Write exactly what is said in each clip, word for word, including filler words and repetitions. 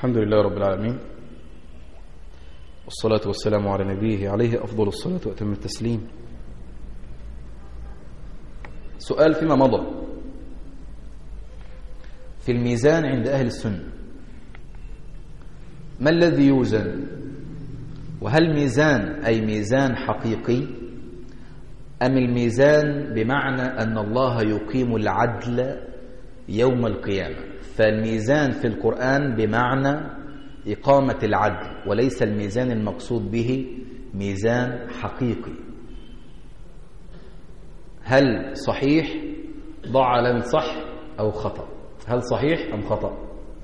الحمد لله رب العالمين، والصلاة والسلام على نبيه عليه أفضل الصلاة وأتم التسليم. سؤال فيما مضى في الميزان عند أهل السنة، ما الذي يوزن؟ وهل ميزان أي ميزان حقيقي أم الميزان بمعنى أن الله يقيم العدل يوم القيامة؟ فالميزان في القرآن بمعنى إقامة العدل، وليس الميزان المقصود به ميزان حقيقي. هل صحيح؟ ضع علامة صح أو خطأ. هل صحيح أم خطأ؟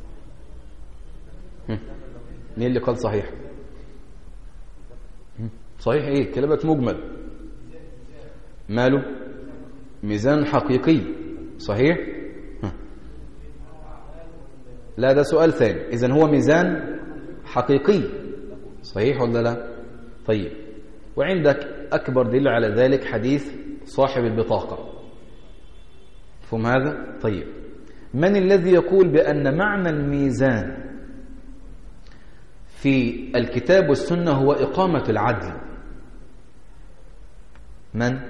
مين اللي قال صحيح؟ صحيح إيه؟ كلمة مجمل. ماله؟ ميزان حقيقي. صحيح؟ لا، ده سؤال ثاني. إذن هو ميزان حقيقي، صحيح ولا لا؟ طيب، وعندك أكبر دليل على ذلك حديث صاحب البطاقة. فهم هذا؟ طيب، من الذي يقول بأن معنى الميزان في الكتاب والسنة هو إقامة العدل؟ من؟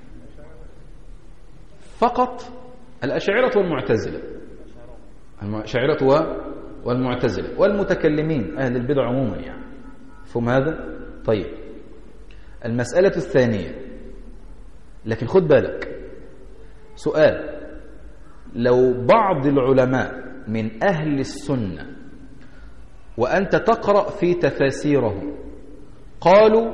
فقط الأشاعرة والمعتزلة، الأشاعرة والمعتزلة والمتكلمين أهل البدع عموما يعني. فهم هذا؟ طيب، المسألة الثانية، لكن خد بالك سؤال: لو بعض العلماء من أهل السنة وأنت تقرأ في تفاسيرهم قالوا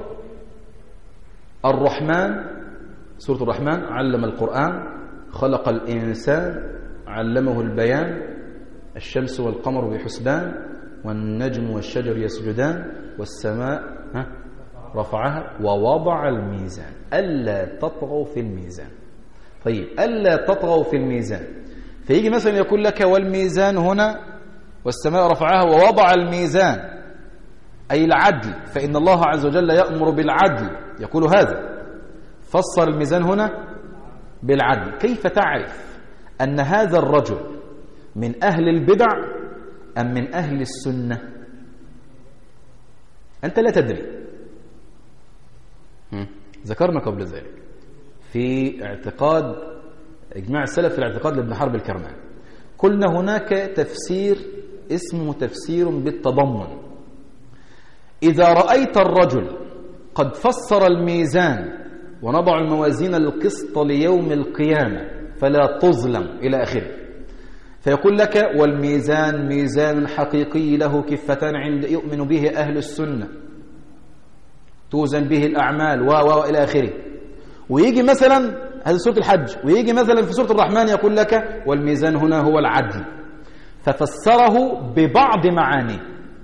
الرحمن، سورة الرحمن، علم القرآن، خلق الإنسان، علمه البيان، الشمس والقمر بحسبان، والنجم والشجر يسجدان، والسماء رفعها ووضع الميزان ألا تطغوا في الميزان. طيب، ألا تطغوا في الميزان، فيجي مثلا يقول لك والميزان هنا والسماء رفعها ووضع الميزان أي العدل، فإن الله عز وجل يأمر بالعدل، يقول هذا، فسر الميزان هنا بالعدل. كيف تعرف أن هذا الرجل من أهل البدع أم من أهل السنة؟ أنت لا تدري. ذكرنا قبل ذلك في اعتقاد إجماع السلف في الاعتقاد لابن حرب الكرماني، قلنا هناك تفسير اسمه تفسير بالتضمن. إذا رأيت الرجل قد فسر الميزان ونضع الموازين القسط ليوم القيامة فلا تظلم إلى آخره، فيقول لك والميزان ميزان حقيقي له كفتان عند يؤمن به أهل السنة توزن به الأعمال و و إلى آخره. ويجي مثلا هذه سورة الحج، ويجي مثلا في سورة الرحمن يقول لك والميزان هنا هو العدل، ففسره ببعض معانيه.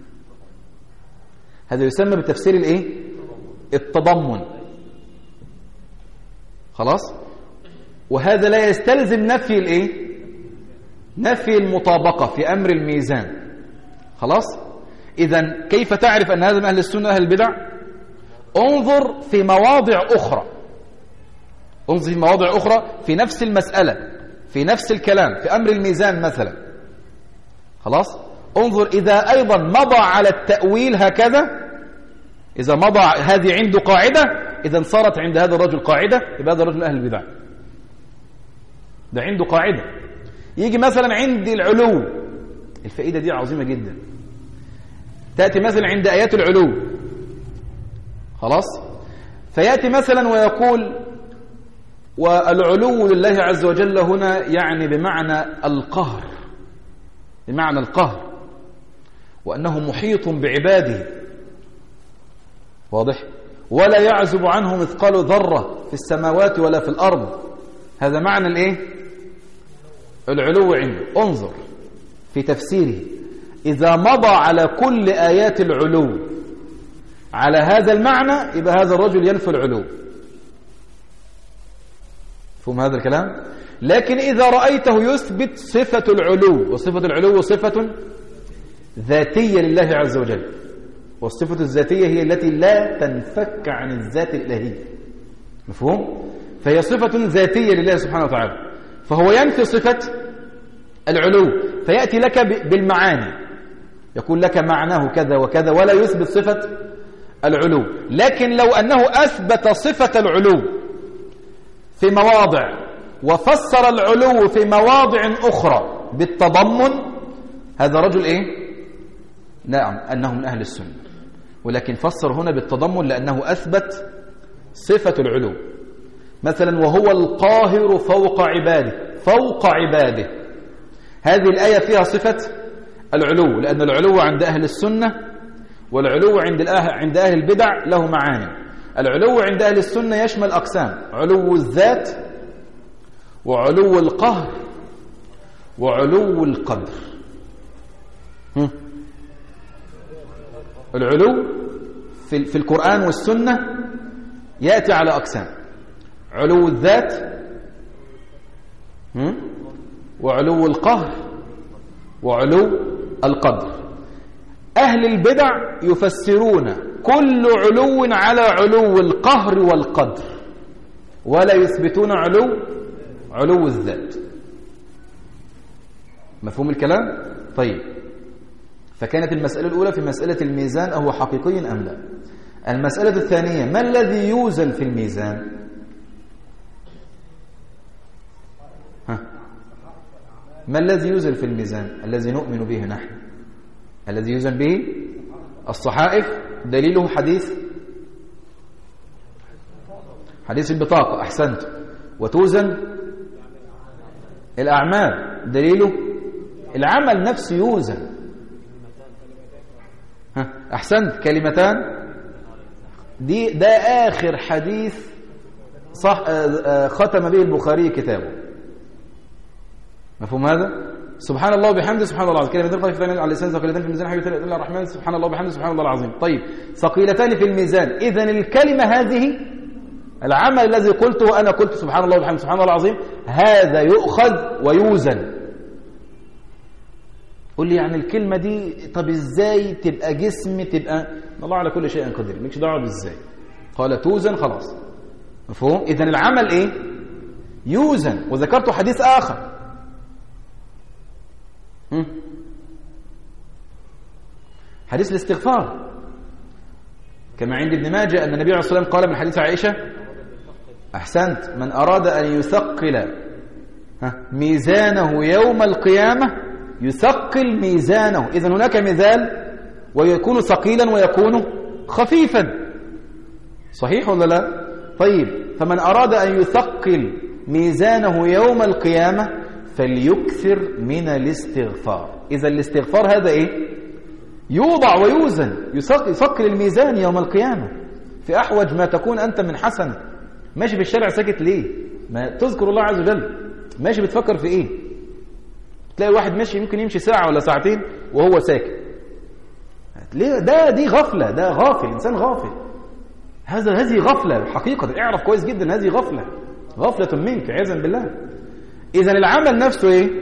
هذا يسمى بتفسير الايه؟ التضمن. خلاص؟ وهذا لا يستلزم نفي الايه؟ نفي المطابقة في أمر الميزان. خلاص؟ إذن كيف تعرف أن هذا من أهل السنة أهل البدع؟ انظر في مواضع أخرى، انظر في مواضع أخرى في نفس المسألة، في نفس الكلام، في أمر الميزان مثلا. خلاص؟ انظر إذا أيضا مضى على التأويل هكذا، إذا مضى هذه عنده قاعدة، إذا صارت عند هذا الرجل قاعدة، يبقى هذا الرجل من أهل البدع، ده عنده قاعدة. يجي مثلا عند العلو، الفائدة دي عظيمة جدا، تأتي مثلا عند آيات العلو، خلاص، فيأتي مثلا ويقول والعلو لله عز وجل هنا يعني بمعنى القهر، بمعنى القهر، وأنه محيط بعباده، واضح، ولا يعزب عنه مثقال ذرة في السماوات ولا في الأرض. هذا معنى الايه؟ العلو عنده. انظر في تفسيره، إذا مضى على كل آيات العلو على هذا المعنى يبقى هذا الرجل ينفي العلو. فهم هذا الكلام؟ لكن إذا رأيته يثبت صفة العلو، وصفة العلو صفة ذاتية لله عز وجل، والصفة الذاتية هي التي لا تنفك عن الذات الإلهية، مفهوم؟ فهي صفة ذاتية لله سبحانه وتعالى، فهو ينفي صفة العلو، فيأتي لك بالمعاني. يقول لك معناه كذا وكذا ولا يثبت صفة العلو. لكن لو أنه أثبت صفة العلو في مواضع وفسر العلو في مواضع أخرى بالتضمن، هذا رجل إيه؟ نعم أنه من أهل السنة، ولكن فسر هنا بالتضمن لأنه أثبت صفة العلو. مثلا وهو القاهر فوق عباده، فوق عباده، هذه الآية فيها صفة العلو، لأن العلو عند أهل السنة والعلو عند عند أهل البدع له معاني. العلو عند أهل السنة يشمل أقسام: علو الذات وعلو القهر وعلو القدر. العلو في في القرآن والسنة يأتي على أقسام: علو الذات وعلو القهر وعلو القدر. أهل البدع يفسرون كل علو على علو القهر والقدر، ولا يثبتون علو علو الذات. مفهوم الكلام؟ طيب، فكانت المسألة الأولى في مسألة الميزان أهو حقيقي أم لا. المسألة الثانية: ما الذي يوزن في الميزان؟ ها؟ ما الذي يوزن في الميزان الذي نؤمن به نحن؟ الذي يوزن به الصحائف، دليله حديث حديث البطاقة. أحسنت. وتوزن الأعمال، دليله العمل نفسه يوزن. ها؟ أحسنت. كلمتان، دي ده آخر حديث صح ختم به البخاري كتابه. مفهوم هذا؟ سبحان الله وبحمده سبحان الله العظيم. كلمتين ثقيلتان على اللسان ثقيلتان في الميزان حبيبتان الى الرحمن سبحان الله وبحمده سبحان الله العظيم. طيب، ثقيلتان في الميزان، اذا الكلمه هذه، العمل الذي قلته انا قلت سبحان الله وبحمده سبحان الله العظيم، هذا يؤخذ ويوزن. قول لي يعني الكلمه دي طب ازاي تبقى جسم، تبقى الله على كل شيء قدير، مالكش دعوه بالازاي. قال توزن، خلاص. مفهوم؟ اذا العمل ايه؟ يوزن. وذكرت حديث اخر، حديث الاستغفار كما عند ابن ماجه أن النبي عليه الصلاة والسلام قال من حديث عائشة: أحسنت، من أراد أن يثقل ميزانه يوم القيامة يثقل ميزانه. إذن هناك ميزان ويكون ثقيلا ويكون خفيفا، صحيح ولا لا؟ طيب، فمن أراد أن يثقل ميزانه يوم القيامة فليكثر من الاستغفار. إذا الاستغفار هذا إيه؟ يوضع ويوزن، يثقل الميزان يوم القيامة. في أحوج ما تكون أنت من حسنة، ماشي في الشارع ساكت ليه؟ ما تذكر الله عز وجل، ماشي بتفكر في إيه؟ تلاقي واحد ماشي يمكن يمشي ساعة ولا ساعتين وهو ساكت. ليه؟ ده دي غفلة، ده غافل، إنسان غافل. هذا هذه غفلة حقيقة، اعرف كويس جدا هذه غفلة، غفلة منك عياذا بالله. إذا العمل نفسه إيه؟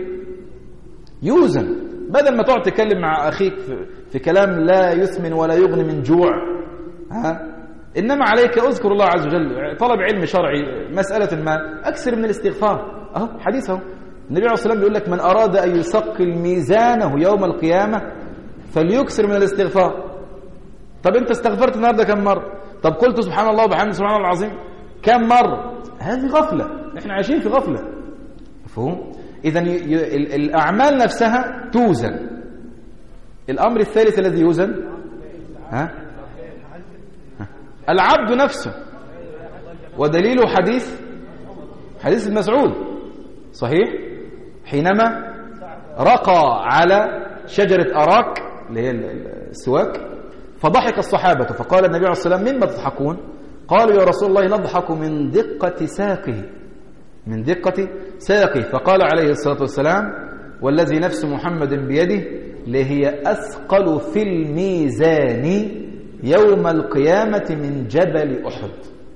يوزن. بدل ما تقعد تتكلم مع أخيك في, في كلام لا يثمن ولا يغني من جوع، ها؟ إنما عليك أذكر الله عز وجل، طلب علم شرعي، مسألة ما، أكثر من الاستغفار. أهو حديث أهو النبي عليه الصلاة والسلام بيقول لك: من أراد أن يثقل ميزانه يوم القيامة فليكثر من الاستغفار. طب أنت استغفرت النهارده كم مرة؟ طب قلت سبحان الله وبحمده سبحان الله العظيم كم مرة؟ هذه غفلة، إحنا عايشين في غفلة. مفهوم؟ إذن الأعمال نفسها توزن. الأمر الثالث الذي يوزن، ها؟ ها؟ العبد نفسه، ودليله حديث حديث ابن مسعود، صحيح؟ حينما رقى على شجرة أراك اللي هي السواك، فضحك الصحابة، فقال النبي عليه الصلاة والسلام: مما تضحكون؟ قالوا: يا رسول الله نضحك من دقة ساقه، من دقة ساقه. فقال عليه الصلاة والسلام: والذي نفس محمد بيده لهي أثقل في الميزان يوم القيامة من جبل أحد.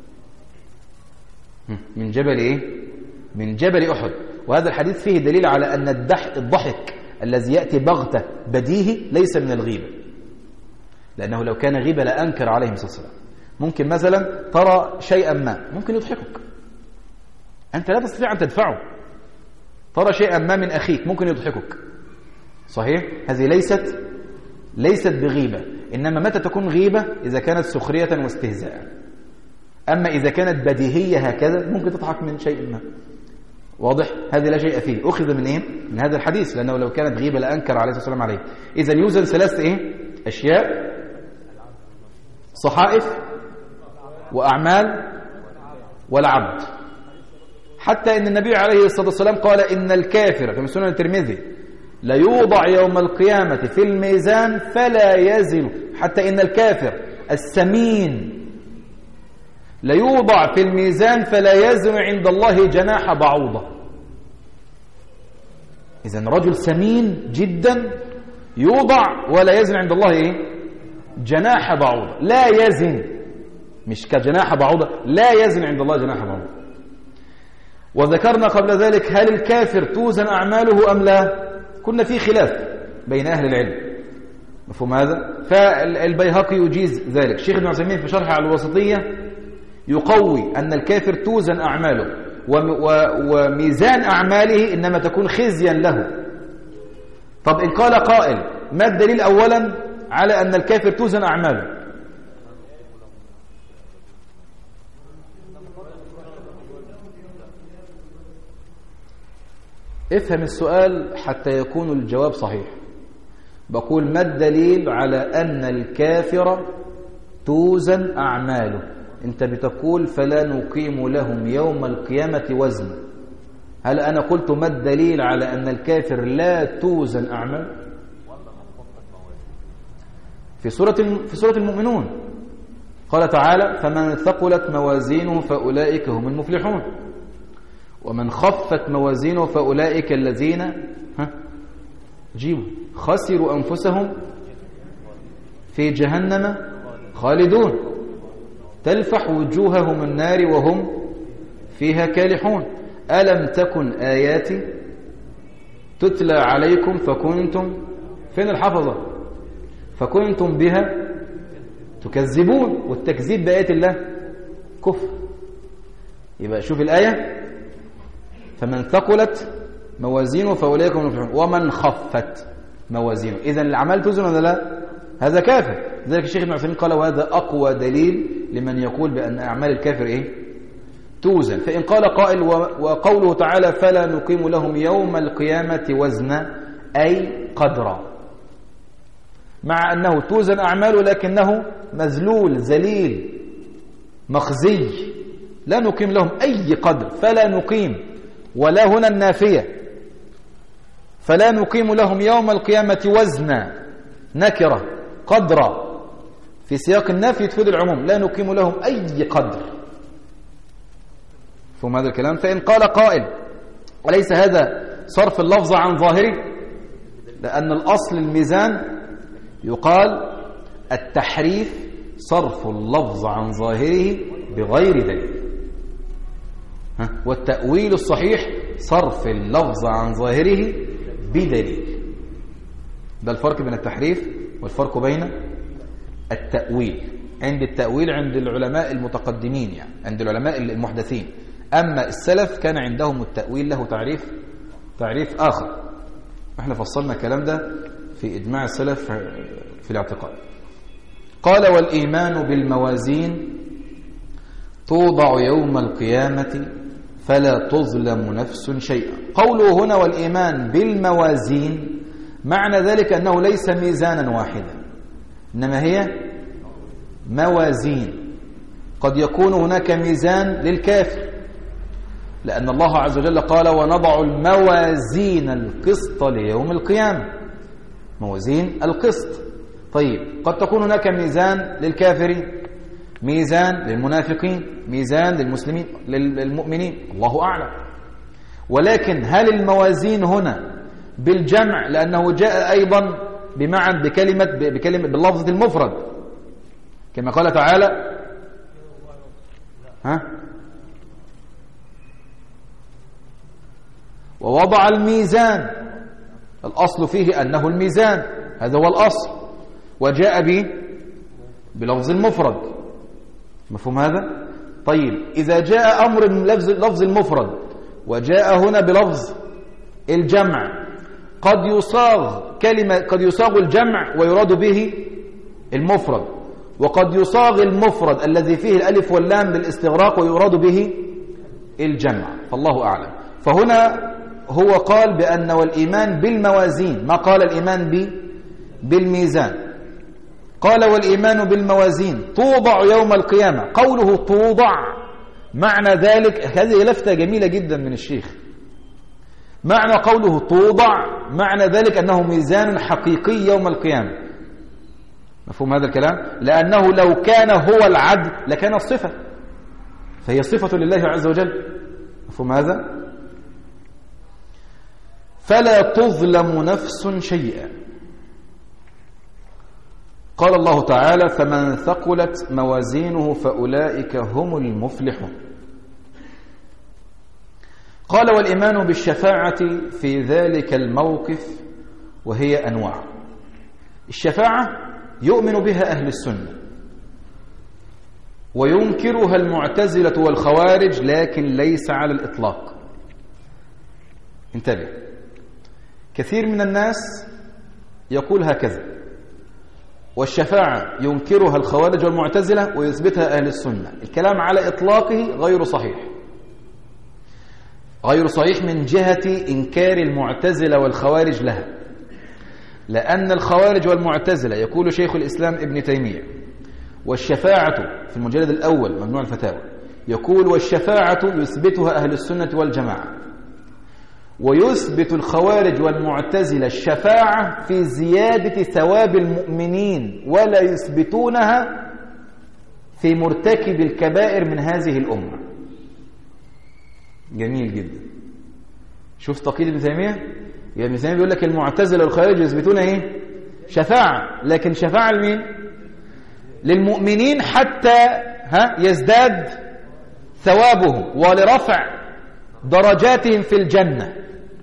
من جبل إيه؟ من جبل أحد. وهذا الحديث فيه دليل على أن الضحك الذي يأتي بغتة بديهي ليس من الغيبة، لأنه لو كان غيبة لأنكر عليه الصلاة والسلام. ممكن مثلا ترى شيئا ما ممكن يضحكك، أنت لا تستطيع أن تدفعه. ترى شيئا ما من أخيك ممكن يضحكك، صحيح؟ هذه ليست ليست بغيبة، إنما متى تكون غيبة؟ إذا كانت سخرية واستهزاء. أما إذا كانت بديهية هكذا ممكن تضحك من شيء ما، واضح؟ هذا لا شيء فيه. أخذ من إيه؟ من هذا الحديث، لأنه لو كانت غيبة لأنكر عليه الصلاة والسلام عليه. إذا يوزن ثلاث إيه؟ أشياء: صحائف وأعمال والعبد. حتى إن النبي عليه الصلاة والسلام قال إن الكافر في سنن الترمذي ليوضع يوم القيامة في الميزان فلا يزن، حتى إن الكافر السمين ليوضع في الميزان فلا يزن عند الله جناح بعوضة. إذن رجل سمين جدا يوضع ولا يزن عند الله إيه؟ جناح بعوضة. لا يزن، مش كجناح بعوضة، لا يزن عند الله جناح بعوضة. وذكرنا قبل ذلك هل الكافر توزن أعماله أم لا؟ كنا في خلاف بين أهل العلم، مفهوم هذا؟ فالبيهقي يجيز ذلك. الشيخ ابن عثيمين في شرحه على الوسطية يقوي أن الكافر توزن أعماله، وميزان أعماله إنما تكون خزيا له. طب إن قال قائل ما الدليل أولا على أن الكافر توزن أعماله؟ افهم السؤال حتى يكون الجواب صحيح. بقول ما الدليل على أن الكافر توزن أعماله؟ أنت بتقول فلا نقيم لهم يوم القيامة وزن. هل أنا قلت ما الدليل على أن الكافر لا توزن أعمال؟ في سورة في سورة المؤمنون قال تعالى فمن ثقلت موازينه فأولئك هم المفلحون ومن خفت موازينه فأولئك الذين ها جيبوا خسروا أنفسهم في جهنم خالدون تلفح وجوههم النار وهم فيها كالحون ألم تكن آياتي تتلى عليكم فكنتم فين الحفظة فكنتم بها تكذبون. والتكذيب بآيات الله كفر. يبقى شوف الآية فمن ثقلت موازينه فأولئك هم المفلحون ومن خفت موازينه. إذن الأعمال توزن ولا لا؟ هذا كافر. ذلك الشيخ ابن عثيمين قال وهذا أقوى دليل لمن يقول بأن أعمال الكافر إيه؟ توزن. فإن قال قائل وقوله تعالى فلا نقيم لهم يوم القيامة وزنا أي قدرا، مع أنه توزن أعماله لكنه مذلول ذليل مخزي، لا نقيم لهم أي قدر. فلا نقيم ولا هنا النافية، فلا نقيم لهم يوم القيامة وزنا نكرة قدرا في سياق النافي تفيد العموم، لا نقيم لهم أي قدر. فهم هذا الكلام. فإن قال قائل أليس هذا صرف اللفظ عن ظاهره؟ لأن الأصل الميزان يقال التحريف صرف اللفظ عن ظاهره بغير دليل، والتأويل الصحيح صرف اللفظ عن ظاهره بدليل. ده الفرق بين التحريف والفرق بين التأويل. عند التأويل عند العلماء المتقدمين، يعني عند العلماء المحدثين. أما السلف كان عندهم التأويل له تعريف تعريف آخر. احنا فصلنا الكلام ده في إجماع السلف في الاعتقاد. قال والإيمان بالموازين توضع يوم القيامة فلا تظلم نفس شيئا. قوله هنا والإيمان بالموازين معنى ذلك أنه ليس ميزانا واحدا، إنما هي موازين. قد يكون هناك ميزان للكافر، لأن الله عز وجل قال ونضع الموازين القسط ليوم القيامة، موازين القسط. طيب قد تكون هناك ميزان للكافرين، ميزان للمنافقين، ميزان للمسلمين للمؤمنين، الله أعلم. ولكن هل الموازين هنا بالجمع؟ لأنه جاء أيضا بمعنى بكلمة بكلمة باللفظ المفرد كما قال تعالى ها ووضع الميزان، الأصل فيه أنه الميزان، هذا هو الأصل، وجاء به بلفظ المفرد، مفهوم هذا؟ طيب إذا جاء أمر من لفظ لفظ المفرد وجاء هنا بلفظ الجمع، قد يصاغ كلمة قد يصاغ الجمع ويراد به المفرد، وقد يصاغ المفرد الذي فيه الألف واللام للاستغراق ويراد به الجمع، فالله أعلم. فهنا هو قال بأن والإيمان بالموازين، ما قال الإيمان ب بالميزان، قال والإيمان بالموازين توضع يوم القيامة. قوله توضع معنى ذلك، هذه لفتة جميلة جدا من الشيخ، معنى قوله توضع معنى ذلك أنه ميزان حقيقي يوم القيامة. مفهوم هذا الكلام؟ لأنه لو كان هو العدل لكان الصفة، فهي صفة لله عز وجل. مفهوم هذا؟ فلا تظلم نفس شيئا. قال الله تعالى فمن ثقلت موازينه فأولئك هم المفلحون. قال والإيمان بالشفاعة في ذلك الموقف وهي أنواع. الشفاعة يؤمن بها أهل السنة وينكرها المعتزلة والخوارج، لكن ليس على الإطلاق. انتبه، كثير من الناس يقول هكذا، والشفاعة ينكرها الخوارج والمعتزلة ويثبتها أهل السنة. الكلام على إطلاقه غير صحيح، غير صحيح من جهة إنكار المعتزلة والخوارج لها، لأن الخوارج والمعتزلة يقول شيخ الإسلام ابن تيمية والشفاعة في المجلد الأول مجموع الفتاوى يقول والشفاعة يثبتها أهل السنة والجماعة، ويثبت الخوارج والمعتزلة الشفاعة في زيادة ثواب المؤمنين، ولا يثبتونها في مرتكب الكبائر من هذه الأمة. جميل جدا. شوف تقييد ابن تيمية، يعني ابن تيمية بيقول لك المعتزلة والخوارج يثبتون ايه؟ شفاعة، لكن شفاعة لمين؟ للمؤمنين حتى ها يزداد ثوابهم ولرفع درجاتهم في الجنة.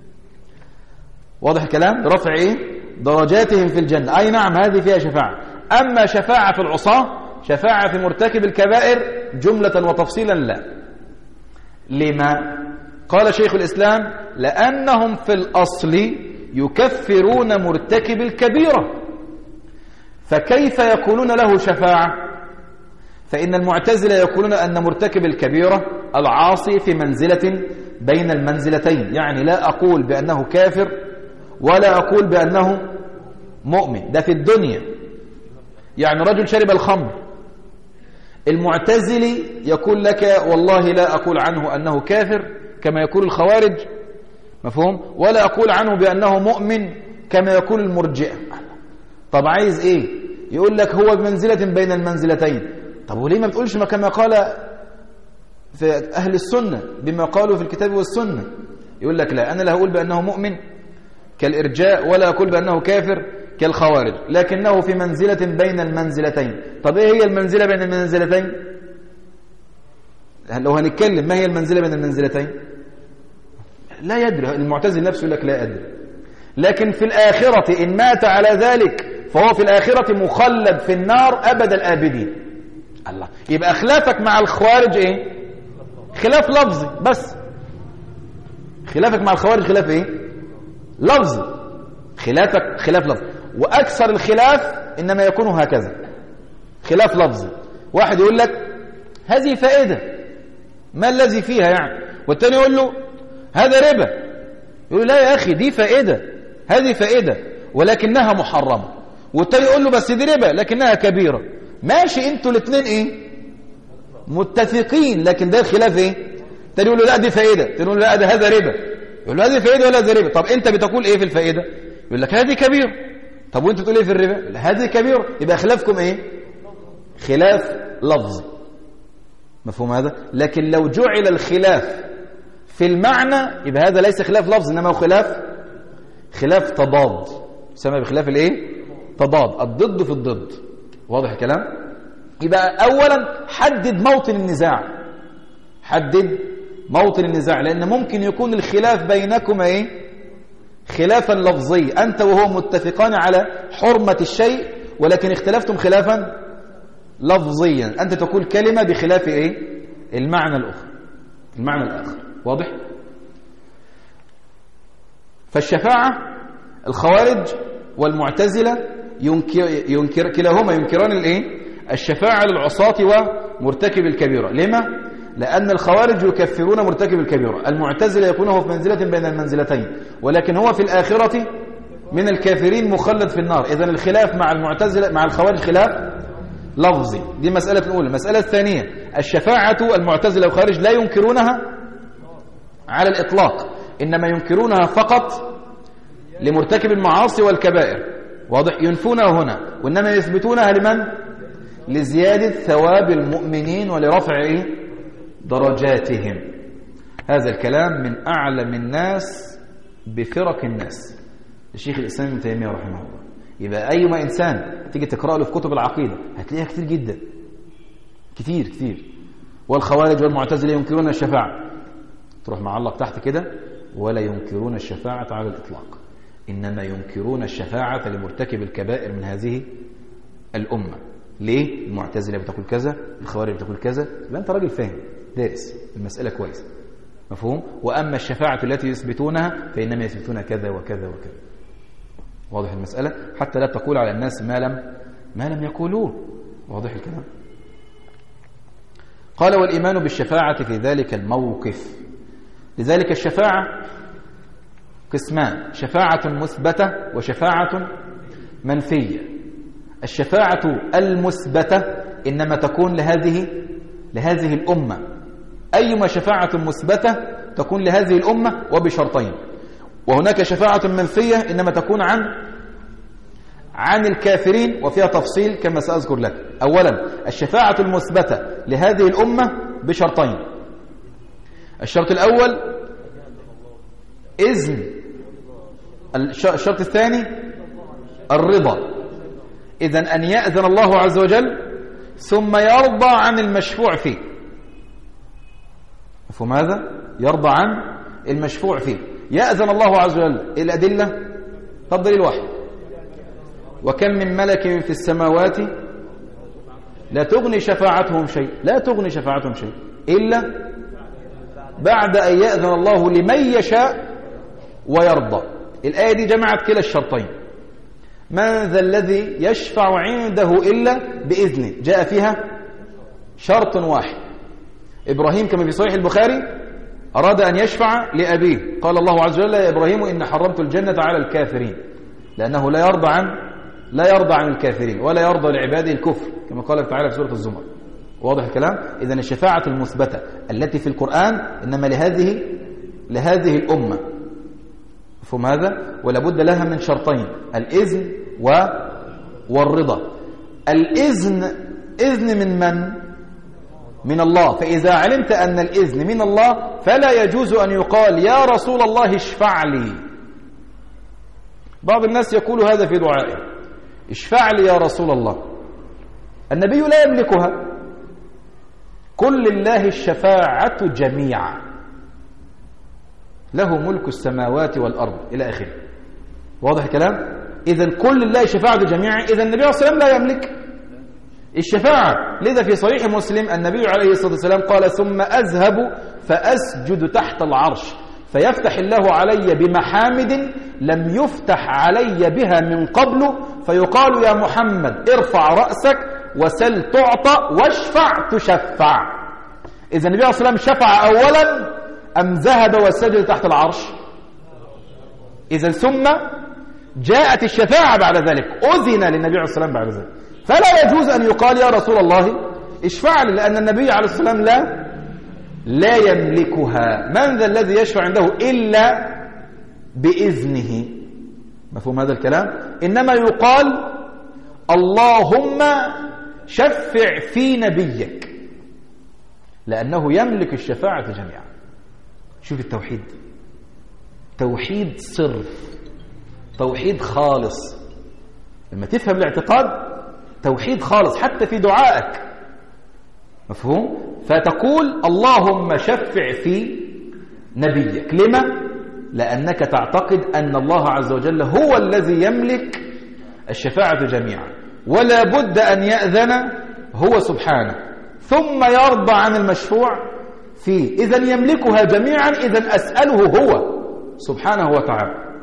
واضح الكلام؟ رفع ايه؟ درجاتهم في الجنة. اي نعم، هذه فيها شفاعة. اما شفاعة في العصاة، شفاعة في مرتكب الكبائر جملة وتفصيلا لا. لما؟ قال شيخ الإسلام لأنهم في الأصل يكفرون مرتكب الكبيرة، فكيف يقولون له شفاعة؟ فإن المعتزلة يقولون أن مرتكب الكبيرة العاصي في منزلة بين المنزلتين، يعني لا أقول بأنه كافر ولا أقول بأنه مؤمن، ده في الدنيا. يعني رجل شرب الخمر، المعتزلي يقول لك والله لا أقول عنه أنه كافر كما يقول الخوارج، مفهوم؟ ولا أقول عنه بأنه مؤمن كما يقول المرجئة. طب عايز إيه؟ يقول لك هو بمنزلة بين المنزلتين. طب وليه ما بتقولش ما كما قال في أهل السنة بما قالوا في الكتاب والسنة؟ يقول لك لا، أنا لا أقول بأنه مؤمن كالإرجاء ولا أقول بأنه كافر كالخوارج، لكنه في منزلة بين المنزلتين. طب إيه هي المنزلة بين المنزلتين؟ لو هنتكلم ما هي المنزلة بين المنزلتين؟ لا يدري، المعتزل نفسه يقول لك لا أدري. لكن في الآخرة إن مات على ذلك فهو في الآخرة مخلد في النار أبد الآبدين. الله، يبقى خلافك مع الخوارج إيه؟ خلاف لفظي بس. خلافك مع الخوارج خلاف إيه؟ لفظي. خلافك خلاف لفظي، وأكثر الخلاف إنما يكون هكذا، خلاف لفظي. واحد يقول لك هذه فائدة، ما الذي فيها يعني؟ والتاني يقول له هذا ربا، يقول له لا يا أخي دي فائدة، هذه فائدة ولكنها محرمة. والتاني يقول له بس دي ربا لكنها كبيرة. ماشي، انتوا الاثنين ايه؟ متفقين، لكن ده الخلاف ايه؟ التاني يقول له لا دي فائدة، التاني يقول له لا ده هذا ربا، يقول له هذه فائدة ولا هذا ربا. طب انت بتقول ايه في الفائدة؟ يقول لك هذه كبيرة. طب وانت بتقول ايه في الربا؟ هذه كبيرة. يبقى خلافكم ايه؟ خلاف لفظي. مفهوم هذا؟ لكن لو جعل الخلاف في المعنى يبقى هذا ليس خلاف لفظ، انما هو خلاف خلاف تضاد، يسمى بخلاف الايه؟ تضاد، الضد في الضد. واضح الكلام؟ يبقى اولا حدد موطن النزاع، حدد موطن النزاع، لان ممكن يكون الخلاف بينكما ايه؟ خلافا لفظي، انت وهو متفقان على حرمة الشيء ولكن اختلفتم خلافا لفظيا، انت تقول كلمة بخلاف ايه؟ المعنى الاخر، المعنى الاخر. واضح؟ فالشفاعة الخوارج والمعتزلة ينكر, ينكر كلاهما ينكران الايه الشفاعة للعصاة ومرتكب الكبيرة. لما؟ لأن الخوارج يكفرون مرتكب الكبيرة، المعتزلة يكون هو في منزلة بين المنزلتين، ولكن هو في الآخرة من الكافرين مخلد في النار. إذن الخلاف مع المعتزلة مع الخوارج خلاف لفظي. دي مسألة الأولى. المسألة الثانية، الشفاعة المعتزلة والخوارج لا ينكرونها على الإطلاق، إنما ينكرونها فقط لمرتكب المعاصي والكبائر، واضح؟ ينفونها هنا، وإنما يثبتونها لمن؟ لزيادة ثواب المؤمنين ولرفع إيه؟ درجاتهم. هذا الكلام من أعلم الناس بفرق الناس الشيخ الإسلام ابن تيمية رحمه الله. يبقى أيما إنسان تيجي تقرأ له في كتب العقيدة هتلاقيها كتير جدا، كتير كتير. والخوارج والمعتزلة ينكرون الشفاعة، تروح معلق تحت كده ولا ينكرون الشفاعة على الإطلاق، إنما ينكرون الشفاعة لمرتكب الكبائر من هذه الأمة. ليه؟ المعتزلة بتقول كذا، الخوارج بتقول كذا. يبقى أنت راجل فاهم دارس المسألة كويس، مفهوم؟ وأما الشفاعة التي يثبتونها فإنما يثبتون كذا وكذا وكذا. واضح المسألة؟ حتى لا تقول على الناس ما لم ما لم يقولوه. واضح الكلام؟ قال والإيمان بالشفاعة في ذلك الموقف. لذلك الشفاعة قسمان، شفاعة مثبتة وشفاعة منفية. الشفاعة المثبتة إنما تكون لهذه لهذه الأمة. أيما شفاعة مثبتة تكون لهذه الأمة وبشرطين. وهناك شفاعة منفية إنما تكون عن عن الكافرين، وفيها تفصيل كما سأذكر لك. أولا الشفاعة المثبتة لهذه الأمة بشرطين. الشرط الأول إذن، الشرط الثاني الرضا. إذن أن يأذن الله عز وجل ثم يرضى عن المشفوع فيه. مفهوم هذا؟ يرضى عن المشفوع فيه. يأذن الله عز وجل. الأدلة تفضل الوحي. وكم من ملك في السماوات لا تغني شفاعتهم شيء، لا تغني شفاعتهم شيء إلا بعد أن يأذن الله لمن يشاء ويرضى. الآية دي جمعت كلا الشرطين. من ذا الذي يشفع عنده إلا بإذنه، جاء فيها شرط واحد. إبراهيم كما في صحيح البخاري أراد أن يشفع لأبيه، قال الله عز وجل يا إبراهيم إن حرمت الجنة على الكافرين، لأنه لا يرضى عن لا يرضى عن الكافرين ولا يرضى لعباده الكفر كما قال تعالى في سورة الزمر. واضح الكلام؟ إذن الشفاعة المثبتة التي في القرآن إنما لهذه لهذه الأمة. مفهوم هذا؟ ولا بد لها من شرطين، الإذن و والرضا. الإذن إذن من من؟ من الله. فإذا علمت أن الإذن من الله فلا يجوز أن يقال يا رسول الله اشفع لي. بعض الناس يقول هذا في دعائه، اشفع لي يا رسول الله. النبي لا يملكها. كل الله الشفاعة جميعا، له ملك السماوات والأرض إلى آخره. واضح الكلام؟ إذن كل الله الشفاعة جميعا. إذن النبي عليه الصلاة والسلام لا يملك الشفاعة. لذا في صحيح مسلم النبي عليه الصلاة والسلام قال ثم أذهب فأسجد تحت العرش فيفتح الله علي بمحامد لم يفتح علي بها من قبل، فيقال يا محمد ارفع رأسك وسل تعطى واشفع تشفع. إذا النبي عليه الصلاة والسلام شفع أولا أم ذهب وسجد تحت العرش؟ إذا ثم جاءت الشفاعة بعد ذلك، أذن للنبي عليه الصلاة والسلام بعد ذلك. فلا يجوز أن يقال يا رسول الله اشفع لي، لأن النبي عليه الصلاة والسلام لا لا يملكها. من ذا الذي يشفع عنده إلا بإذنه. مفهوم هذا الكلام؟ إنما يقال اللهم شفع في نبيك، لأنه يملك الشفاعة جميعا. شوف التوحيد، توحيد صرف، توحيد خالص. لما تفهم الاعتقاد توحيد خالص حتى في دعائك. مفهوم؟ فتقول اللهم شفع في نبيك. لما؟ لأنك تعتقد أن الله عز وجل هو الذي يملك الشفاعة جميعا، ولا بد أن يأذن هو سبحانه ثم يرضى عن المشفوع فيه. إذن يملكها جميعا، إذن أسأله هو سبحانه وتعالى.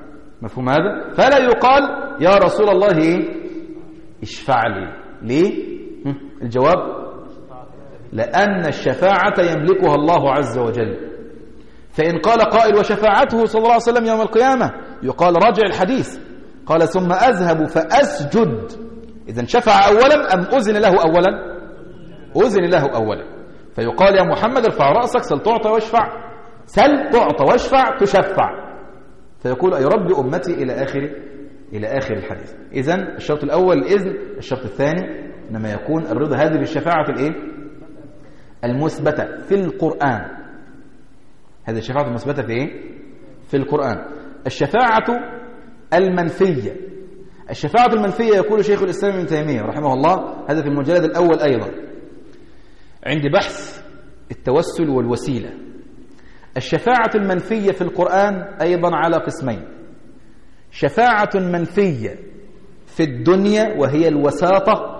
مفهوم هذا؟ فلا يقال يا رسول الله إيه؟ اشفع لي. ليه؟ الجواب لأن الشفاعة يملكها الله عز وجل. فإن قال قائل وشفاعته صلى الله عليه وسلم يوم القيامة، يقال راجع الحديث، قال ثم أذهب فأسجد، إذن شفع أولا أم أذن له أولا؟ أذن له أولا. فيقال يا محمد ارفع رأسك، سل تعطى واشفع، سل تعطى واشفع تشفع. فيقول أي رب أمتي إلى آخر إلى آخر الحديث. إذن الشرط الأول الإذن، الشرط الثاني إنما يكون الرضا هذه بالشفاعة في الإيه؟ المثبتة في القرآن. هذه الشفاعة المثبتة في إيه؟ في القرآن. الشفاعة المنفية، الشفاعة المنفية يقول شيخ الإسلام ابن تيمية رحمه الله، هذا في المجلد الأول أيضا عند بحث التوسل والوسيلة. الشفاعة المنفية في القرآن أيضا على قسمين: شفاعة منفية في الدنيا وهي الوساطة،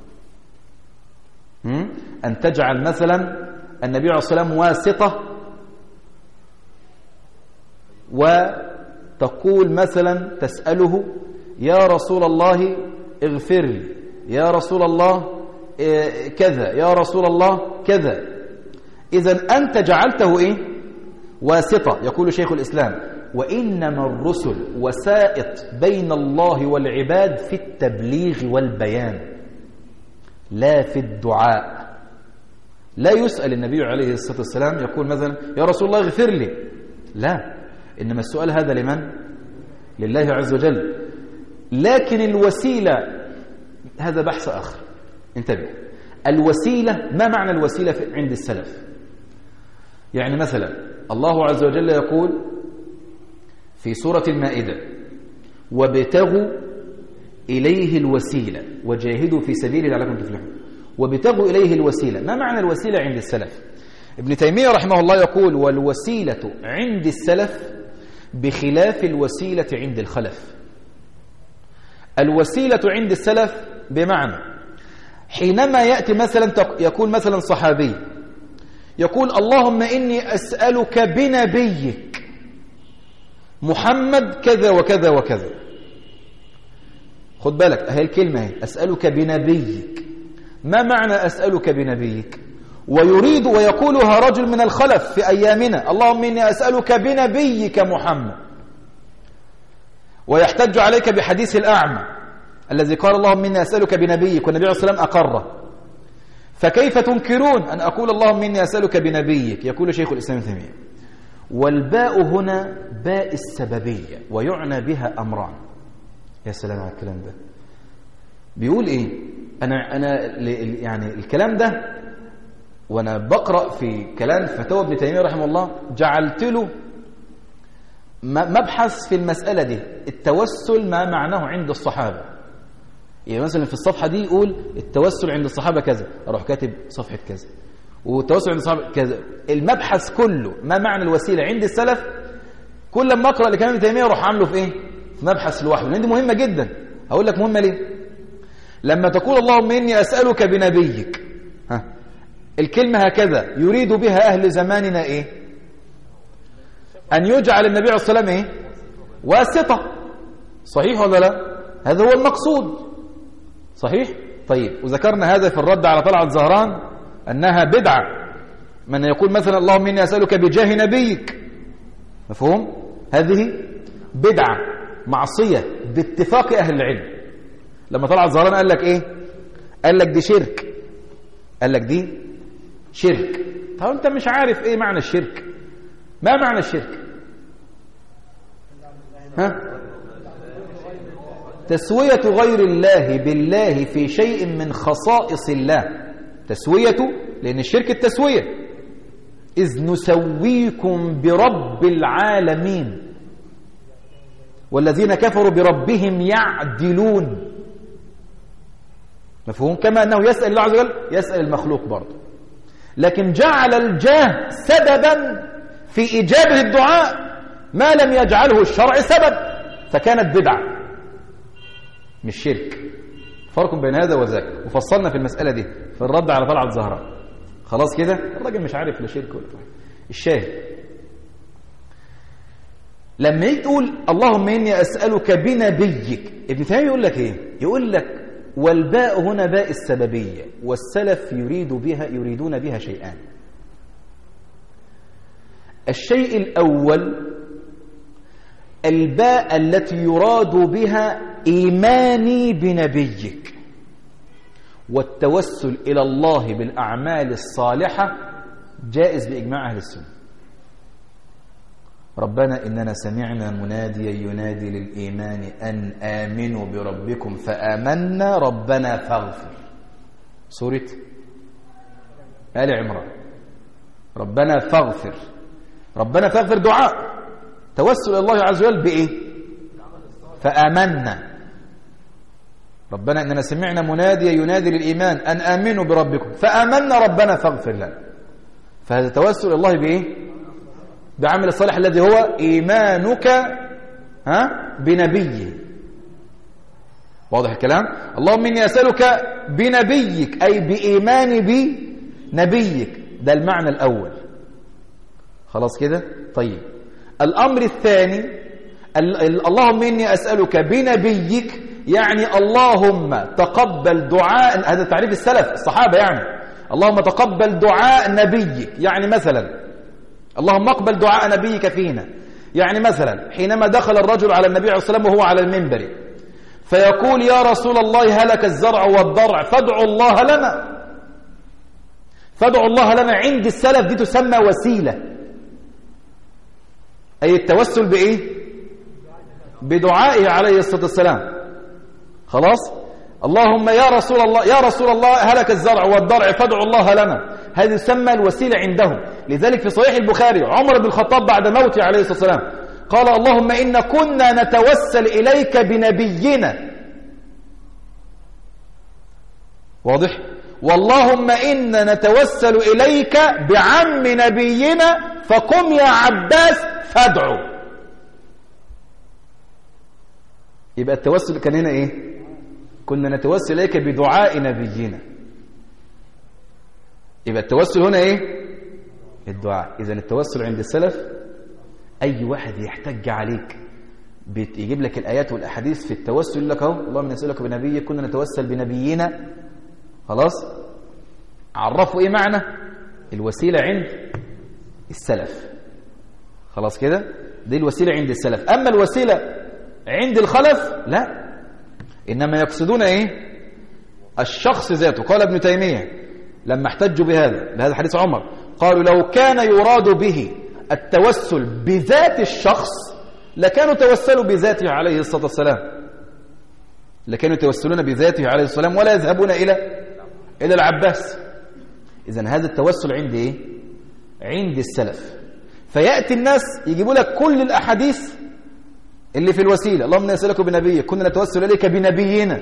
أن تجعل مثلا النبي عليه الصلاة والسلام واسطة، وتقول مثلا تسأله يا رسول الله اغفر لي، يا رسول الله كذا، يا رسول الله كذا. إذن أنت جعلته إيه؟ واسطة. يقول شيخ الإسلام وإنما الرسل وسائط بين الله والعباد في التبليغ والبيان لا في الدعاء. لا يسأل النبي عليه الصلاة والسلام يقول مثلا يا رسول الله اغفر لي، لا، إنما السؤال هذا لمن؟ لله عز وجل. لكن الوسيلة هذا بحث آخر، انتبه. الوسيلة، ما معنى الوسيلة عند السلف؟ يعني مثلا الله عز وجل يقول في سورة المائدة وابتغوا إليه الوسيلة وجاهدوا في سبيله لعلكم تفلحون. وابتغوا إليه الوسيلة، ما معنى الوسيلة عند السلف؟ ابن تيمية رحمه الله يقول والوسيلة عند السلف بخلاف الوسيلة عند الخلف. الوسيلة عند السلف بمعنى حينما يأتي مثلا يقول مثلا صحابي يقول اللهم إني أسألك بنبيك محمد كذا وكذا وكذا. خد بالك هي الكلمة هي أسألك بنبيك. ما معنى أسألك بنبيك؟ ويريد ويقولها رجل من الخلف في أيامنا اللهم إني أسألك بنبيك محمد، ويحتج عليك بحديث الأعمى الذي قال اللهم إني أسألك بنبيك والنبي عليه الصلاة والسلام أقره. فكيف تنكرون أن أقول اللهم إني أسألك بنبيك؟ يقول شيخ الإسلام ابن تيمية والباء هنا باء السببية ويعنى بها أمران. يا سلام على الكلام ده. بيقول إيه؟ أنا أنا يعني الكلام ده وأنا بقرأ في كلام فتاوى ابن تيمية رحمه الله جعلت له مبحث في المسألة دي، التوسل ما معناه عند الصحابة. يعني مثلا في الصفحة دي يقول التوسل عند الصحابة كذا، أروح كاتب صفحة كذا، والتوسل عند الصحابة كذا. المبحث كله ما معنى الوسيلة عند السلف، كل لما أقرأ لكلام ابن تيمية أروح عامله في إيه؟ في مبحث لوحده، لأن دي مهمة جدا. هقول لك مهمة ليه؟ لما تقول اللهم إني أسألك بنبيك، ها الكلمة هكذا يريد بها أهل زماننا إيه؟ أن يجعل النبي عليه الصلاة والسلام إيه؟ واسطة. صحيح ولا لا؟ هذا هو المقصود. صحيح؟ طيب، وذكرنا هذا في الرد على طلعت زهران أنها بدعة، من يقول مثلا اللهم إني أسألك بجاه نبيك، مفهوم؟ هذه بدعة معصية باتفاق أهل العلم. لما طلعت زهران قال لك إيه؟ قال لك دي شرك، قال لك دي شرك. طب أنت مش عارف إيه معنى الشرك؟ ما معنى الشرك؟ ها؟ تسوية غير الله بالله في شيء من خصائص الله. تسوية، لأن الشرك التسوية. إذ نسويكم برب العالمين والذين كفروا بربهم يعدلون. مفهوم؟ كما أنه يسأل الله عز وجل يسأل المخلوق برضه، لكن جعل الجاه سببا في إجابة الدعاء ما لم يجعله الشرع سبب، فكانت بدعة مش شرك. فرق بين هذا وذاك، وفصلنا في المسألة دي في الرد على طلعت زهراء. خلاص كده الراجل مش عارف لا شرك ولا فهم. الشاهد لما يجي تقول اللهم إني أسألك بنبيك، ابن تيمية يقول لك إيه؟ يقول لك والباء هنا باء السببية، والسلف يريد بها يريدون بها شيئان. الشيء الأول الباء التي يراد بها إيماني بنبيك والتوسل إلى الله بالأعمال الصالحة جائز بإجماع أهل السنة. ربنا إننا سمعنا مناديا ينادي للإيمان أن آمنوا بربكم فآمنا ربنا فاغفر، سورة آل عمران. ربنا فاغفر، ربنا فاغفر دعاء توسل إلى الله عز وجل بإيه؟ فآمنا. ربنا إننا سمعنا مناديا ينادي للإيمان أن آمنوا بربكم فآمنا ربنا فاغفر لنا. فهذا توسل إلى الله بإيه؟ بعمل الصالح الذي هو إيمانك ها بنبيه. واضح الكلام؟ اللهم إني أسألك بنبيك أي بإيماني بنبيك، ده المعنى الأول. خلاص كده؟ طيب الأمر الثاني اللهم إني أسألك بنبيك، يعني اللهم تقبل دعاء، هذا تعريف السلف الصحابة، يعني اللهم تقبل دعاء نبيك. يعني مثلا اللهم اقبل دعاء نبيك فينا، يعني مثلا حينما دخل الرجل على النبي عليه الصلاة والسلام وهو على المنبر فيقول يا رسول الله هلك الزرع والضرع فادعوا الله لنا، فادعوا الله لنا عند السلف دي تسمى وسيلة، أي التوسل بإيه؟ بدعائه عليه الصلاة والسلام. خلاص؟ اللهم يا رسول الله يا رسول الله هلك الزرع والضرع فادعوا الله لنا، هذه تسمى الوسيلة عندهم. لذلك في صحيح البخاري عمر بن الخطاب بعد موته عليه الصلاة والسلام قال اللهم إن كنا نتوسل إليك بنبينا، واضح؟ واللهم إنا نتوسل إليك بعم نبينا فقم يا عباس فادعوا. يبقى التوسل كان هنا إيه؟ كنا نتوسل إليك بدعاء نبينا. يبقى التوسل هنا إيه؟ الدعاء. إذن التوسل عند السلف أي واحد يحتج عليك يجيب لك الآيات والأحاديث في التوسل، يقول لك أهو اللهم نسألك بنبيك كنا نتوسل بنبينا. خلاص؟ عرفوا إيه معنى الوسيلة عند السلف. خلاص كده؟ دي الوسيلة عند السلف. أما الوسيلة عند الخلف لا، إنما يقصدون إيه؟ الشخص ذاته. قال ابن تيمية لما احتجوا بهذا بهذا حديث عمر قالوا لو كان يراد به التوسل بذات الشخص لكانوا توسلوا بذاته عليه الصلاة والسلام، لكانوا يتوسلون بذاته عليه الصلاة والسلام ولا يذهبون إلى إلى العباس. إذن هذا التوسل عند إيه؟ عند السلف. فيأتي الناس يجيبوا لك كل الأحاديث اللي في الوسيلة، اللهم نسألك بنبيك كنا نتوسل إليك بنبينا.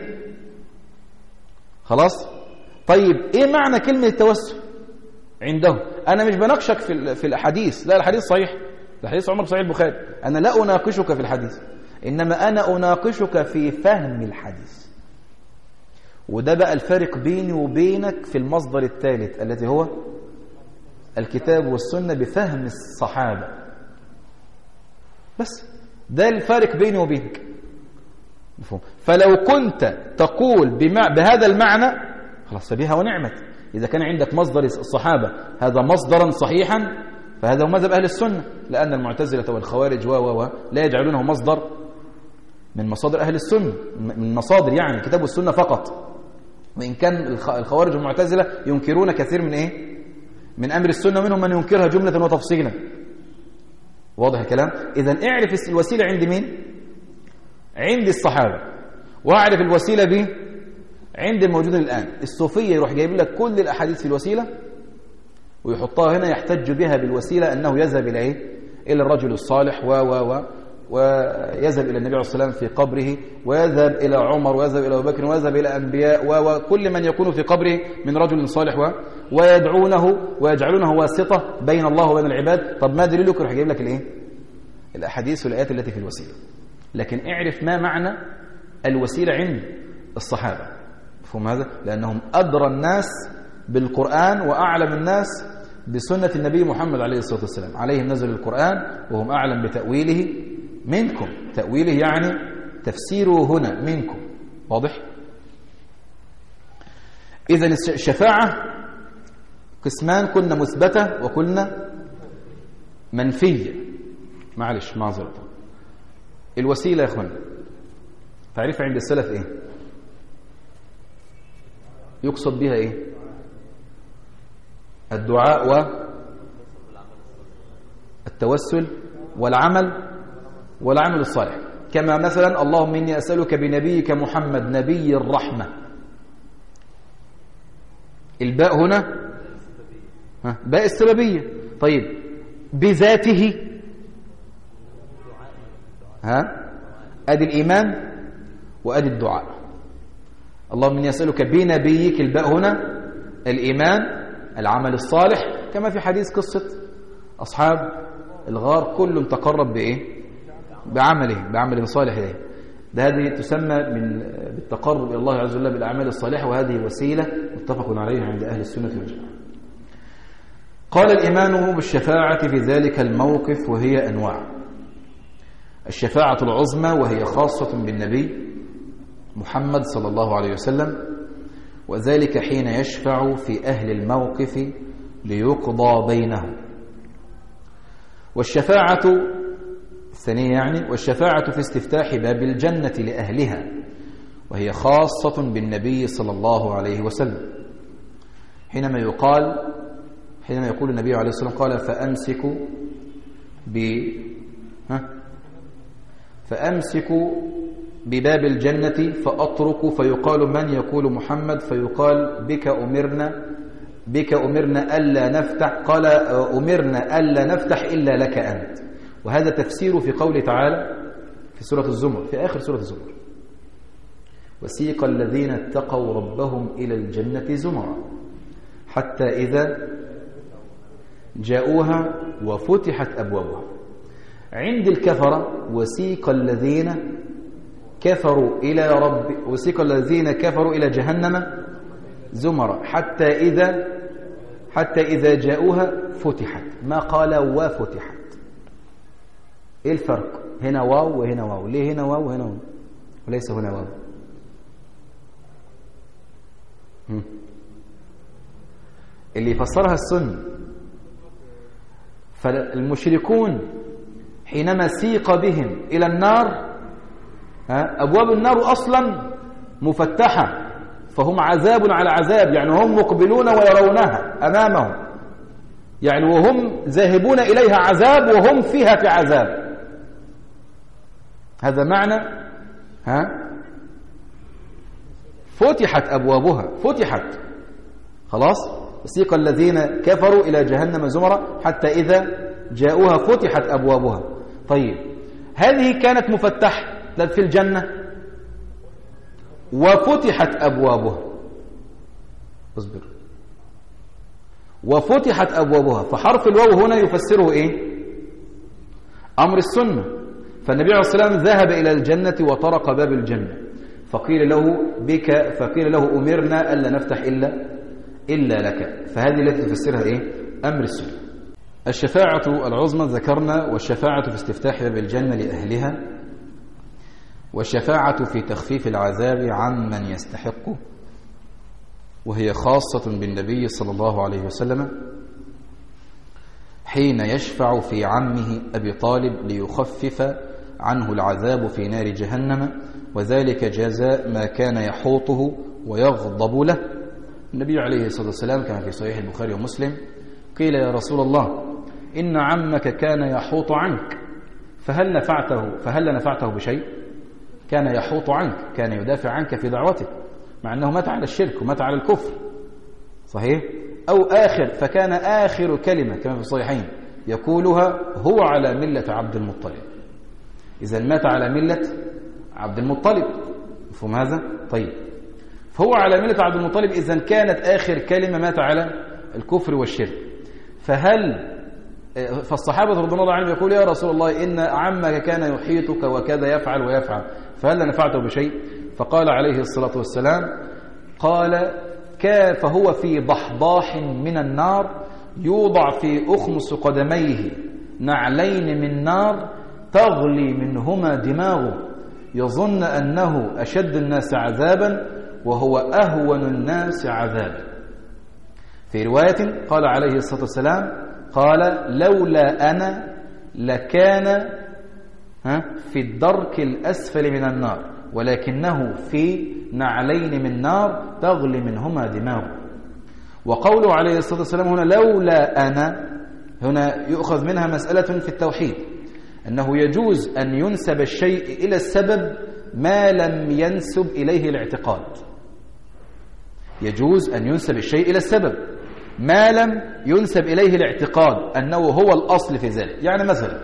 خلاص؟ طيب إيه معنى كلمة التوسل عندهم؟ أنا مش بناقشك في في الأحاديث، لا الحديث صحيح، الحديث عمر صحيح البخاري، أنا لا أناقشك في الحديث، إنما أنا أناقشك في فهم الحديث. وده بقى الفارق بيني وبينك في المصدر الثالث الذي هو الكتاب والسنة بفهم الصحابة. بس ده الفارق بيني وبينك. مفهوم؟ فلو كنت تقول بمع... بهذا المعنى خلاص فبها ونعمت. إذا كان عندك مصدر الصحابة هذا مصدرا صحيحا فهذا هو مذهب أهل السنة، لأن المعتزلة والخوارج و و لا يجعلونه مصدر من مصادر أهل السنة، من مصادر يعني الكتاب والسنة فقط. وإن كان الخوارج والمعتزلة ينكرون كثير من إيه؟ من أمر السنة، منهم من ينكرها جملة وتفصيلا. واضح الكلام؟ إذن اعرف الوسيلة عند مين؟ عند الصحابة. واعرف الوسيلة به عند الموجودين الآن. الصوفية يروح جايب لك كل الأحاديث في الوسيلة ويحطها هنا يحتج بها بالوسيلة أنه يذهب إلى إيه؟ إلى الرجل الصالح و و و ويذهب إلى النبي عليه الصلاة والسلام في قبره، ويذهب إلى عمر، ويذهب إلى أبو بكر، ويذهب إلى أنبياء وكل من يكون في قبره من رجل صالح و ويدعونه ويجعلونه واسطة بين الله وبين العباد. طب ما دليلك؟ يروح جايب لك الإيه؟ الأحاديث والآيات التي في الوسيلة. لكن اعرف ما معنى الوسيلة عند الصحابة. مفهوم هذا؟ لأنهم أدرى الناس بالقرآن وأعلم الناس بسنة النبي محمد عليه الصلاة والسلام. عليهم نزل القرآن وهم أعلم بتأويله منكم، تأويله يعني تفسيره هنا منكم. واضح؟ إذن الشفاعة قسمان، كنا مثبتة وكنا منفية. معلش معذرة. الوسيلة يا أخوان تعريف عند السلف إيه؟ يقصد بها إيه؟ الدعاء والتوسل والعمل والعمل الصالح، كما مثلا اللهم إني أسألك بنبيك محمد نبي الرحمة. الباء هنا ها باء السببية. طيب بذاته ها أدي الإيمان وأدي الدعاء. اللهم إني أسألك بنبيك، الباء هنا الإيمان العمل الصالح، كما في حديث قصة أصحاب الغار كل تقرب بإيه؟ بعمله، بعمل صالح إليه. ده هذه تسمى من بالتقرب إلى الله عز وجل بالأعمال الصالحة، وهذه وسيلة متفق عليها عند أهل السنة والجماعة. قال الإيمان بالشفاعة في ذلك الموقف وهي أنواع: الشفاعة العظمى وهي خاصة بالنبي محمد صلى الله عليه وسلم، وذلك حين يشفع في أهل الموقف ليقضى بينهم. والشفاعة الثانية يعني والشفاعة في استفتاح باب الجنة لأهلها، وهي خاصة بالنبي صلى الله عليه وسلم، حينما يقال حينما يقول النبي عليه الصلاة والسلام قال فأمسكوا ب ها فأمسكوا بباب الجنة فأطرق، فيقال من؟ يقول محمد، فيقال بك أمرنا بك أمرنا ألا نفتح، قال أمرنا ألا نفتح إلا لك أنت. وهذا تفسير في قوله تعالى في سورة الزمر، في آخر سورة الزمر: وسيق الذين اتقوا ربهم إلى الجنة زمرا حتى إذا جاءوها وفتحت أبوابها. عند الكفرة وسيق الذين كفروا إلى رب وسيق الذين كفروا إلى جهنم زمرا حتى إذا حتى إذا جاءوها فتحت، ما قال وفتحت. إيه الفرق؟ هنا واو وهنا واو، ليه هنا واو وهنا واو وليس هنا واو؟ هم. اللي يفسرها السنة. فالمشركون حينما سيق بهم إلى النار، أبواب النار أصلا مفتحة، فهم عذاب على عذاب، يعني هم مقبلون ويرونها أمامهم، يعني وهم ذاهبون إليها عذاب وهم فيها في عذاب. هذا معنى ها فتحت أبوابها، فتحت خلاص. وسيق الذين كفروا إلى جهنم زمرا حتى إذا جاءوها فتحت أبوابها. طيب هذه كانت مفتحة في الجنة وفتحت أبوابها، اصبر، وفتحت أبوابها، فحرف الواو هنا يفسره إيه؟ أمر السنة. فالنبي عليه الصلاة والسلام ذهب إلى الجنة وطرق باب الجنة، فقيل له بك فقيل له أمرنا ألا نفتح إلا إلا لك، فهذه التي تفسرها إيه؟ أمر السنة. الشفاعة العظمى ذكرنا، والشفاعة في استفتاح باب الجنة لأهلها، والشفاعة في تخفيف العذاب عن من يستحقه، وهي خاصة بالنبي صلى الله عليه وسلم حين يشفع في عمه أبي طالب ليخفف عنه العذاب في نار جهنم، وذلك جزاء ما كان يحوطه ويغضب له. النبي عليه الصلاة والسلام كما في صحيح البخاري ومسلم قيل يا رسول الله إن عمك كان يحوط عنك فهل نفعته فهل نفعته بشيء؟ كان يحوط عنك، كان يدافع عنك في دعوتك، مع أنه مات على الشرك ومات على الكفر، صحيح؟ أو آخر فكان آخر كلمة كما في الصحيحين يقولها هو على ملة عبد المطلب. إذا مات على ملة عبد المطلب، مفهوم هذا؟ طيب، فهو على ملة عبد المطلب، إذا كانت آخر كلمة مات على الكفر والشرك. فهل فالصحابة رضي الله عنهم يقول يا رسول الله إن عمك كان يحيطك وكذا يفعل ويفعل فهل نفعته بشيء؟ فقال عليه الصلاة والسلام قال فهو في ضحضاح من النار يوضع في أخمص قدميه نعلين من نار تغلي منهما دماغه يظن أنه أشد الناس عذابا وهو أهون الناس عذابا. في رواية قال عليه الصلاة والسلام قال لولا أنا لكان في الدرك الأسفل من النار ولكنه في نعلين من نار تغلي منهما دماغه. وقوله عليه الصلاة والسلام هنا لولا أنا هنا يؤخذ منها مسألة في التوحيد أنه يجوز أن ينسب الشيء إلى السبب ما لم ينسب إليه الاعتقاد. يجوز أن ينسب الشيء إلى السبب ما لم ينسب إليه الاعتقاد أنه هو الأصل في ذلك. يعني مثلا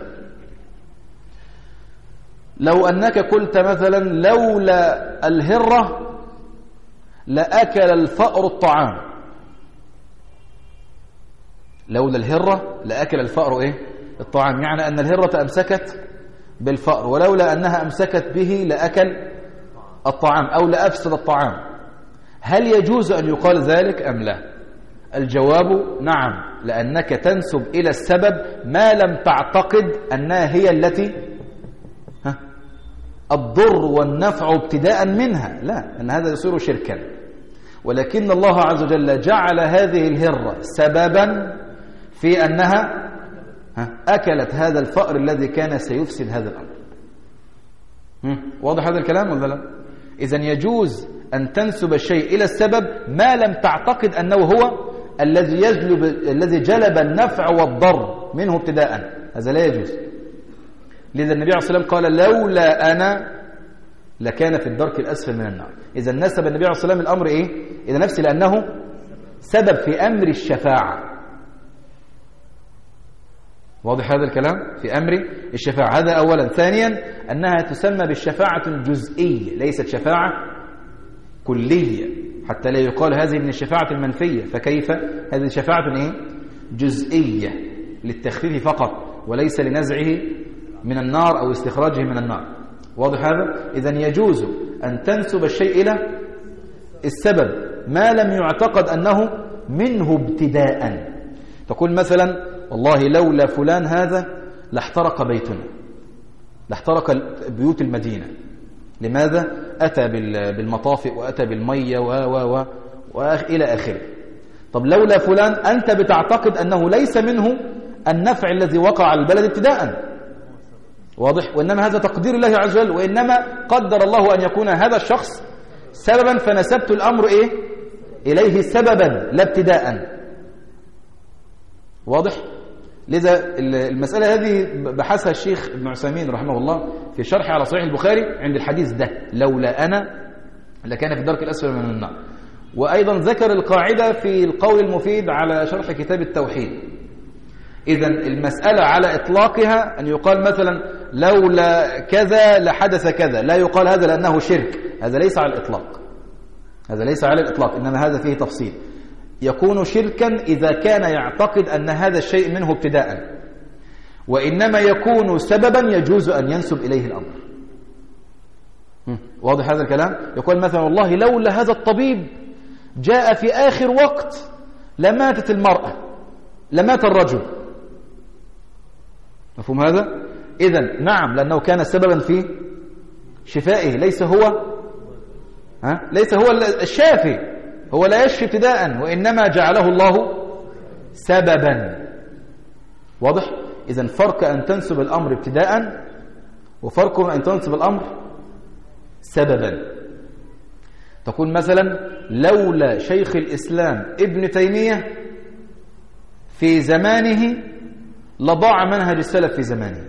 لو أنك قلت مثلا لولا الهرة لأكل الفأر الطعام، لولا الهرة لأكل الفأر إيه؟ الطعام، يعني أن الهرة أمسكت بالفأر ولولا أنها أمسكت به لأكل الطعام أو لأفسد الطعام. هل يجوز أن يقال ذلك أم لا؟ الجواب نعم، لأنك تنسب إلى السبب ما لم تعتقد أنها هي التي ها الضر والنفع ابتداء منها، لا، أن هذا يصير شركا. ولكن الله عز وجل جعل هذه الهرة سببا في أنها أكلت هذا الفأر الذي كان سيفسد هذا الأمر. واضح هذا الكلام ولا لا؟ إذن يجوز أن تنسب الشيء إلى السبب ما لم تعتقد أنه هو الذي يجلب الذي جلب النفع والضر منه ابتداء، هذا لا يجوز. لذا النبي عليه الصلاة والسلام قال لولا أنا لكان في الدرك الأسفل من النار. إذا نسب النبي عليه الصلاة والسلام الأمر إيه؟ إذا نفسه لأنه سبب في أمر الشفاعة. واضح هذا الكلام؟ في أمر الشفاعة، هذا أولا. ثانيا أنها تسمى بالشفاعة الجزئية ليست شفاعة كلية، حتى لا يقال هذه من الشفاعة المنفية. فكيف؟ هذه شفاعة إيه؟ جزئية للتخفيف فقط وليس لنزعه من النار أو استخراجه من النار. واضح هذا؟ إذن يجوز أن تنسب الشيء إلى السبب ما لم يعتقد أنه منه ابتداء. تقول مثلا والله لولا فلان هذا لاحترق بيتنا، لاحترق بيوت المدينة. لماذا؟ أتى بالمطافئ وأتى بالمية و و و وإلى آخره. طب لولا فلان أنت بتعتقد أنه ليس منه النفع الذي وقع على البلد ابتداء، واضح؟ وإنما هذا تقدير الله عز وجل، وإنما قدر الله أن يكون هذا الشخص سببا فنسبت الأمر إيه؟ إليه سببا لا ابتداء. واضح؟ لذا المسألة هذه بحثها الشيخ ابن عثيمين رحمه الله في شرح على صحيح البخاري عند الحديث ده لولا أنا لكان في الدرك الأسفل من النار. وأيضا ذكر القاعدة في القول المفيد على شرح كتاب التوحيد. إذا المسألة على إطلاقها أن يقال مثلا لولا كذا لحدث كذا، لا يقال هذا لأنه شرك، هذا ليس على الإطلاق، هذا ليس على الإطلاق، إنما هذا فيه تفصيل. يكون شركا إذا كان يعتقد أن هذا الشيء منه ابتداء، وإنما يكون سببا يجوز أن ينسب إليه الأمر. واضح هذا الكلام؟ يقول مثلا والله لولا هذا الطبيب جاء في آخر وقت لماتت المرأة، لمات الرجل. مفهوم هذا؟ إذن نعم، لأنه كان سببا في شفائه، ليس هو ها؟ ليس هو الشافي، هو لا يشفي ابتداء، وإنما جعله الله سببا. واضح؟ إذن فرق أن تنسب الأمر ابتداء وفرق أن تنسب الأمر سببا. تقول مثلا لولا شيخ الإسلام ابن تيمية في زمانه لضاع منهج السلف في زمانه.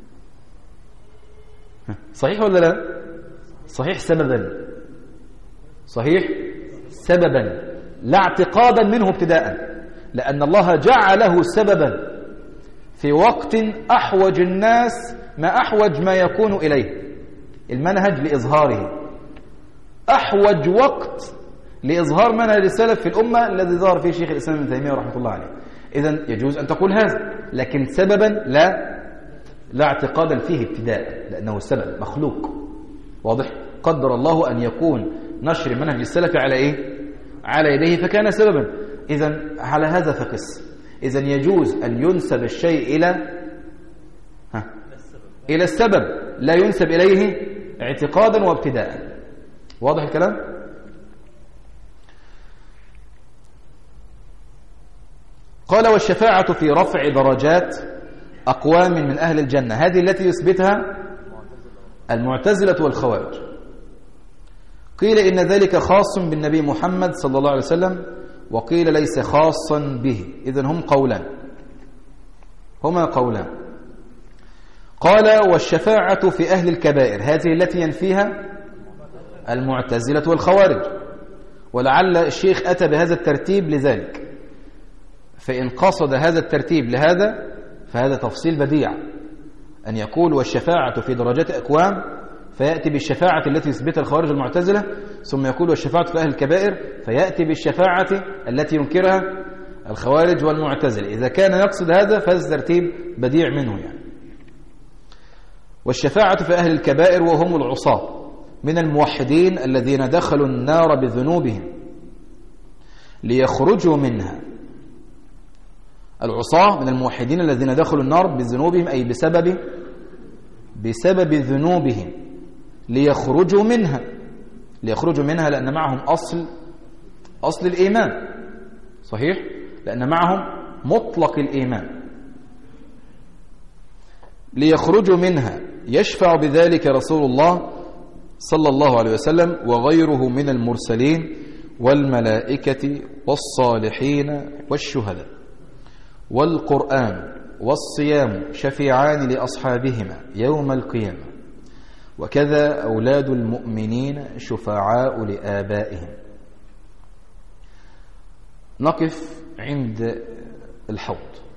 صحيح ولا لا؟ صحيح سببا، صحيح سببا لا اعتقادا منه ابتداء، لأن الله جعله سببا في وقت أحوج الناس ما أحوج ما يكون إليه المنهج لإظهاره. أحوج وقت لإظهار منهج السلف في الأمة الذي ظهر فيه شيخ الإسلام ابن تيمية رحمة الله عليه. إذن يجوز أن تقول هذا، لكن سببا لا لا اعتقادا فيه ابتداء، لأنه سبب مخلوق. واضح؟ قدر الله أن يكون نشر منهج السلف على إيه؟ على يديه فكان سببا. إذن على هذا فقس. إذن يجوز أن ينسب الشيء إلى ها إلى السبب لا ينسب إليه اعتقادا وابتداء. واضح الكلام؟ قال والشفاعة في رفع درجات أقوام من أهل الجنة، هذه التي يثبتها المعتزلة والخوارج. قيل إن ذلك خاص بالنبي محمد صلى الله عليه وسلم، وقيل ليس خاصا به. إذن هم قولان، هما قولان. قال والشفاعة في أهل الكبائر، هذه التي ينفيها المعتزلة والخوارج، ولعل الشيخ أتى بهذا الترتيب لذلك، فإن قصد هذا الترتيب لهذا فهذا تفصيل بديع، أن يقول والشفاعة في درجات أقوام فيأتي بالشفاعة التي يثبتها الخوارج المعتزلة، ثم يقول والشفاعة في أهل الكبائر فيأتي بالشفاعة التي ينكرها الخوارج والمعتزلة. إذا كان يقصد هذا فهذا ترتيب بديع منه يعني. والشفاعة في أهل الكبائر وهم العصاة من الموحدين الذين دخلوا النار بذنوبهم ليخرجوا منها. العصاة من الموحدين الذين دخلوا النار بذنوبهم، أي بسبب بسبب ذنوبهم ليخرجوا منها. ليخرجوا منها لأن معهم أصل أصل الإيمان، صحيح؟ لأن معهم مطلق الإيمان. ليخرجوا منها يشفع بذلك رسول الله صلى الله عليه وسلم وغيره من المرسلين والملائكة والصالحين والشهداء. والقرآن والصيام شفيعان لأصحابهما يوم القيامة، وكذا أولاد المؤمنين شفعاء لآبائهم. نقف عند الحوض.